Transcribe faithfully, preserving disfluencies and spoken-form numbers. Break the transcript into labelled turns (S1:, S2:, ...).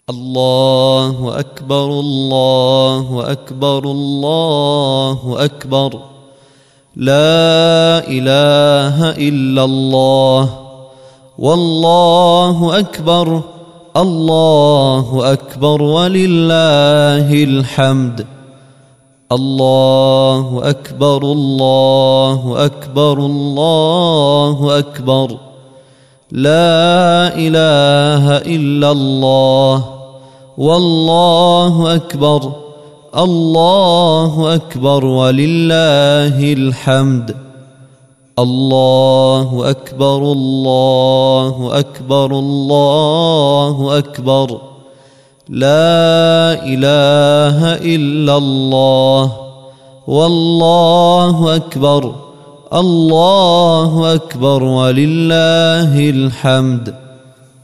S1: الله أكبر الله أكبر الله أكبر. لا إله إلا الله. والله أكبر. الله أكبر ولله الحمد. الله أكبر الله أكبر الله أكبر. لا إله إلا الله. والله أكبر. الله أكبر ولله الحمد. الله أكبر الله أكبر الله أكبر. لا إله إلا الله. والله أكبر. الله أكبر ولله الحمد.